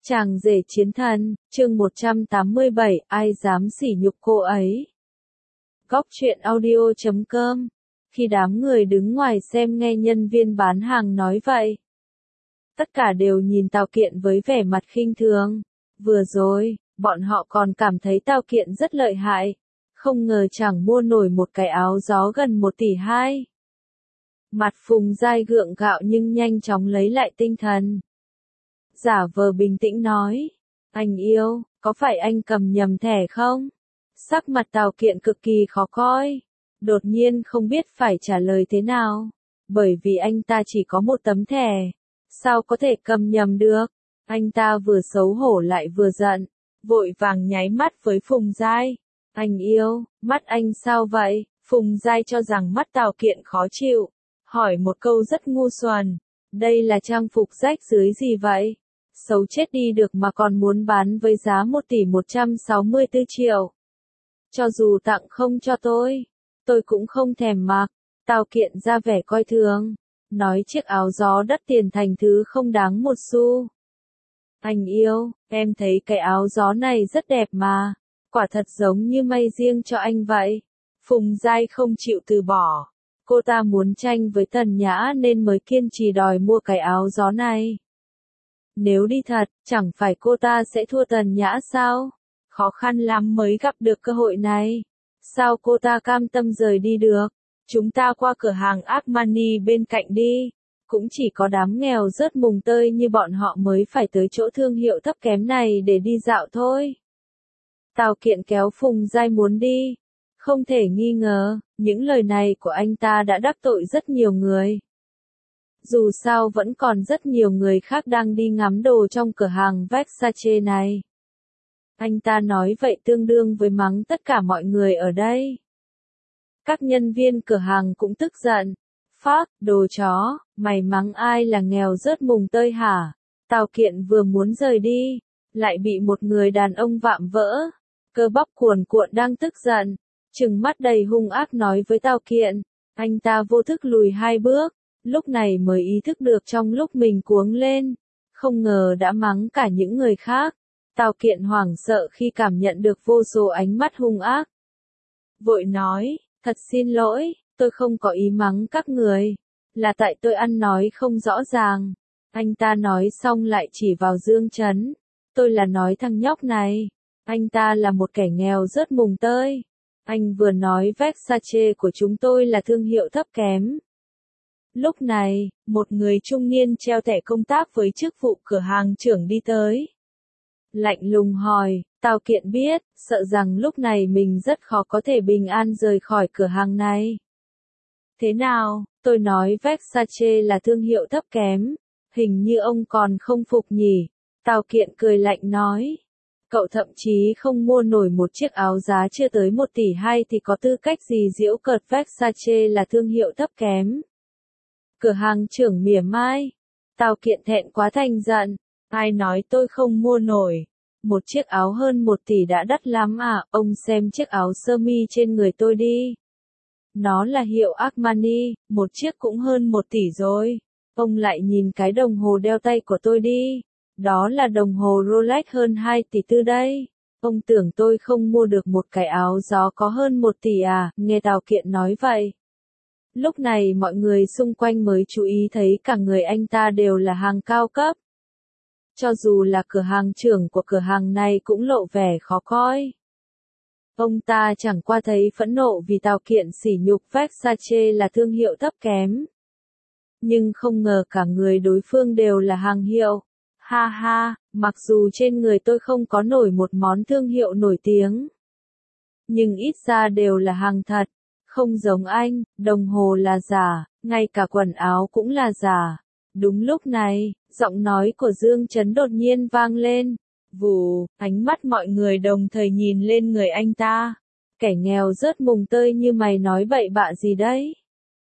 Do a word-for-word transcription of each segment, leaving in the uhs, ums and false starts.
Chàng rể chiến thần, chương một trăm tám mươi bảy, ai dám sỉ nhục cô ấy. Góc truyện audio chấm com. Khi đám người đứng ngoài xem nghe nhân viên bán hàng nói vậy, tất cả đều nhìn Tào Kiện với vẻ mặt khinh thường. Vừa rồi, bọn họ còn cảm thấy Tào Kiện rất lợi hại, không ngờ chẳng mua nổi một cái áo gió gần một tỷ hai. Mặt Phùng Giai gượng gạo nhưng nhanh chóng lấy lại tinh thần. Giả vờ bình tĩnh nói, anh yêu, có phải anh cầm nhầm thẻ không? Sắc mặt Tào Kiện cực kỳ khó coi, đột nhiên không biết phải trả lời thế nào, bởi vì anh ta chỉ có một tấm thẻ, sao có thể cầm nhầm được? Anh ta vừa xấu hổ lại vừa giận, vội vàng nháy mắt với Phùng Giai. Anh yêu, mắt anh sao vậy? Phùng Giai cho rằng mắt Tào Kiện khó chịu, hỏi một câu rất ngu xuẩn, đây là trang phục rách rưới gì vậy? Xấu chết đi được mà còn muốn bán với giá một tỷ một trăm sáu mươi tư triệu. Cho dù tặng không cho tôi, tôi cũng không thèm mặc. Tào Kiện ra vẻ coi thường, nói chiếc áo gió đắt tiền thành thứ không đáng một xu. Anh yêu, em thấy cái áo gió này rất đẹp mà, quả thật giống như may riêng cho anh vậy. Phùng Giai không chịu từ bỏ, cô ta muốn tranh với Tần Nhã nên mới kiên trì đòi mua cái áo gió này. Nếu đi thật, chẳng phải cô ta sẽ thua Tần Nhã sao? Khó khăn lắm mới gặp được cơ hội này. Sao cô ta cam tâm rời đi được? Chúng ta qua cửa hàng Armani bên cạnh đi. Cũng chỉ có đám nghèo rớt mùng tơi như bọn họ mới phải tới chỗ thương hiệu thấp kém này để đi dạo thôi. Tào Kiện kéo Phùng Giai muốn đi. Không thể nghi ngờ, những lời này của anh ta đã đắc tội rất nhiều người. Dù sao vẫn còn rất nhiều người khác đang đi ngắm đồ trong cửa hàng Versace này. Anh ta nói vậy tương đương với mắng tất cả mọi người ở đây. Các nhân viên cửa hàng cũng tức giận. Phác, đồ chó, mày mắng ai là nghèo rớt mùng tơi hả? Tào Kiện vừa muốn rời đi, lại bị một người đàn ông vạm vỡ. Cơ bắp cuồn cuộn đang tức giận, trừng mắt đầy hung ác nói với Tào Kiện. Anh ta vô thức lùi hai bước. Lúc này mới ý thức được trong lúc mình cuống lên, không ngờ đã mắng cả những người khác. Tào Kiện hoảng sợ khi cảm nhận được vô số ánh mắt hung ác. Vội nói, thật xin lỗi, tôi không có ý mắng các người, là tại tôi ăn nói không rõ ràng. Anh ta nói xong lại chỉ vào Dương Chấn, tôi là nói thằng nhóc này, anh ta là một kẻ nghèo rớt mùng tơi. Anh vừa nói Versace của chúng tôi là thương hiệu thấp kém. Lúc này, một người trung niên treo thẻ công tác với chức vụ cửa hàng trưởng đi tới. Lạnh lùng hỏi, Tào Kiện biết, sợ rằng lúc này mình rất khó có thể bình an rời khỏi cửa hàng này. Thế nào, tôi nói Versace là thương hiệu thấp kém, hình như ông còn không phục nhỉ? Tào Kiện cười lạnh nói, cậu thậm chí không mua nổi một chiếc áo giá chưa tới một tỷ hai thì có tư cách gì giễu cợt Versace là thương hiệu thấp kém? Cửa hàng trưởng mỉa mai. Tào Kiện thẹn quá thành giận. Ai nói tôi không mua nổi? Một chiếc áo hơn một tỷ đã đắt lắm à, ông xem chiếc áo sơ mi trên người tôi đi. Nó là hiệu Armani, một chiếc cũng hơn một tỷ rồi. Ông lại nhìn cái đồng hồ đeo tay của tôi đi. Đó là đồng hồ Rolex hơn hai tỷ tư đây. Ông tưởng tôi không mua được một cái áo gió có hơn một tỷ à, nghe Tào Kiện nói vậy. Lúc này mọi người xung quanh mới chú ý thấy cả người anh ta đều là hàng cao cấp. Cho dù là cửa hàng trưởng của cửa hàng này cũng lộ vẻ khó coi. Ông ta chẳng qua thấy phẫn nộ vì Tào Kiện sỉ nhục Versace là thương hiệu thấp kém. Nhưng không ngờ cả người đối phương đều là hàng hiệu. Ha ha, mặc dù trên người tôi không có nổi một món thương hiệu nổi tiếng, nhưng ít ra đều là hàng thật. Không giống anh, đồng hồ là giả, ngay cả quần áo cũng là giả. Đúng lúc này, giọng nói của Dương Chấn đột nhiên vang lên. Vù, ánh mắt mọi người đồng thời nhìn lên người anh ta. Kẻ nghèo rớt mùng tơi như mày nói bậy bạ gì đấy?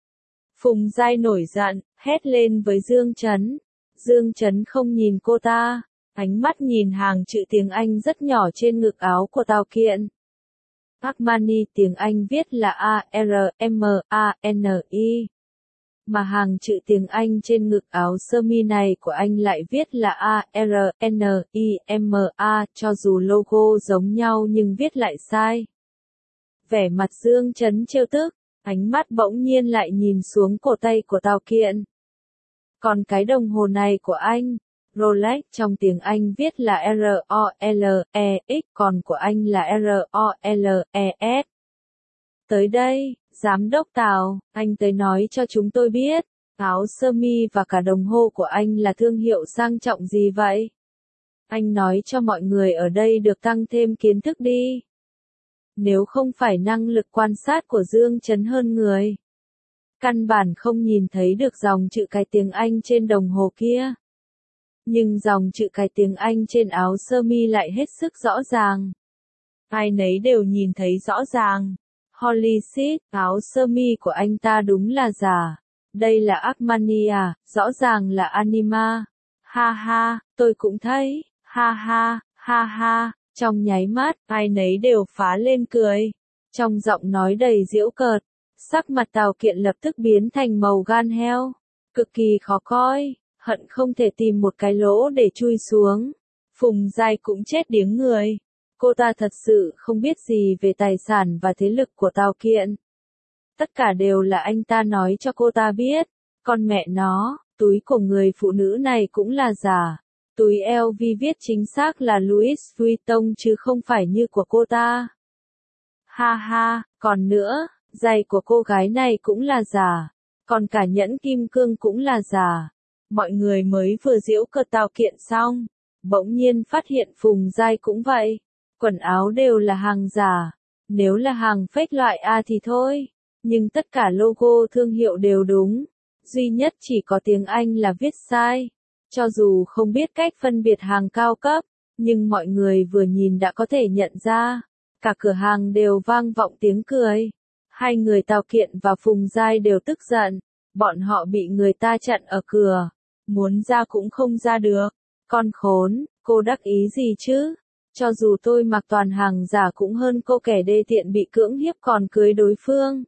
Phùng Giai nổi giận, hét lên với Dương Chấn. Dương Chấn không nhìn cô ta, ánh mắt nhìn hàng chữ tiếng Anh rất nhỏ trên ngực áo của Tào Kiện. Armani tiếng Anh viết là A R M A N I. mà hàng chữ tiếng Anh trên ngực áo sơ mi này của anh lại viết là A R N I M A, cho dù logo giống nhau nhưng viết lại sai. Vẻ mặt Dương Chấn trêu tức, ánh mắt bỗng nhiên lại nhìn xuống cổ tay của Tào Kiện. Còn cái đồng hồ này của anh, Rolex trong tiếng Anh viết là R O L E X, còn của anh là R O L E S. Tới đây, giám đốc Tào, anh tới nói cho chúng tôi biết, áo sơ mi và cả đồng hồ của anh là thương hiệu sang trọng gì vậy? Anh nói cho mọi người ở đây được tăng thêm kiến thức đi. Nếu không phải năng lực quan sát của Dương Chấn hơn người, căn bản không nhìn thấy được dòng chữ cái tiếng Anh trên đồng hồ kia. Nhưng dòng chữ cái tiếng Anh trên áo sơ mi lại hết sức rõ ràng. Ai nấy đều nhìn thấy rõ ràng. Holy shit, áo sơ mi của anh ta đúng là giả. Đây là Armani à, rõ ràng là Anima. Ha ha, tôi cũng thấy, ha ha, ha ha, trong nháy mắt, ai nấy đều phá lên cười. Trong giọng nói đầy giễu cợt, sắc mặt Tào Kiện lập tức biến thành màu gan heo, cực kỳ khó coi, hận không thể tìm một cái lỗ để chui xuống. Phùng Giai cũng chết điếng người. Cô ta thật sự không biết gì về tài sản và thế lực của Tào Kiện. Tất cả đều là anh ta nói cho cô ta biết. Con mẹ nó, túi của người phụ nữ này cũng là giả. Túi L V viết chính xác là Louis Vuitton chứ không phải như của cô ta. Ha ha, còn nữa, giày của cô gái này cũng là giả. Còn cả nhẫn kim cương cũng là giả. Mọi người mới vừa giễu cợt Tào Kiện xong, bỗng nhiên phát hiện Phùng Giai cũng vậy. Quần áo đều là hàng giả. Nếu là hàng fake loại A thì thôi. Nhưng tất cả logo thương hiệu đều đúng. Duy nhất chỉ có tiếng Anh là viết sai. Cho dù không biết cách phân biệt hàng cao cấp, nhưng mọi người vừa nhìn đã có thể nhận ra. Cả cửa hàng đều vang vọng tiếng cười. Hai người Tào Kiện và Phùng Giai đều tức giận. Bọn họ bị người ta chặn ở cửa. Muốn ra cũng không ra được. Con khốn, cô đắc ý gì chứ? Cho dù tôi mặc toàn hàng giả cũng hơn cô kẻ đê tiện bị cưỡng hiếp còn cưới đối phương.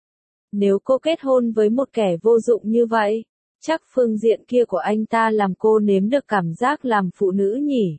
Nếu cô kết hôn với một kẻ vô dụng như vậy, chắc phương diện kia của anh ta làm cô nếm được cảm giác làm phụ nữ nhỉ.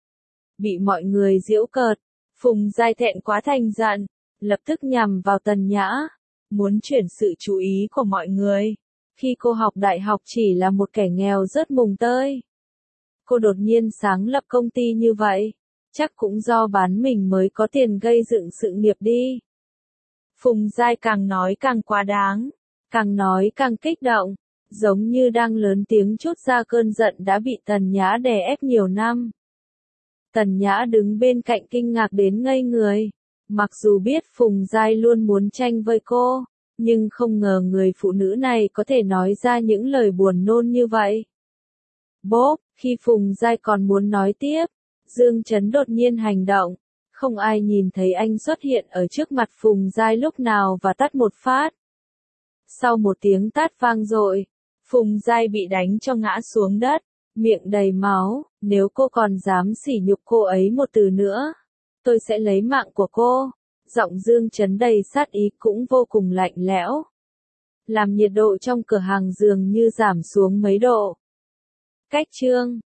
Bị mọi người giễu cợt, Phùng Giai thẹn quá thành giận, lập tức nhằm vào Tần Nhã, muốn chuyển sự chú ý của mọi người. Khi cô học đại học chỉ là một kẻ nghèo rớt mùng tơi. Cô đột nhiên sáng lập công ty như vậy. Chắc cũng do bán mình mới có tiền gây dựng sự nghiệp đi. Phùng Giai càng nói càng quá đáng, càng nói càng kích động, giống như đang lớn tiếng trút ra cơn giận đã bị Tần Nhã đè ép nhiều năm. Tần Nhã đứng bên cạnh kinh ngạc đến ngây người, mặc dù biết Phùng Giai luôn muốn tranh với cô, nhưng không ngờ người phụ nữ này có thể nói ra những lời buồn nôn như vậy. Bốp, khi Phùng Giai còn muốn nói tiếp, Dương Chấn đột nhiên hành động, không ai nhìn thấy anh xuất hiện ở trước mặt Phùng Giai lúc nào và tát một phát. Sau một tiếng tát vang dội, Phùng Giai bị đánh cho ngã xuống đất, miệng đầy máu. Nếu cô còn dám sỉ nhục cô ấy một từ nữa, tôi sẽ lấy mạng của cô. Giọng Dương Chấn đầy sát ý cũng vô cùng lạnh lẽo, làm nhiệt độ trong cửa hàng dường như giảm xuống mấy độ. Cách chương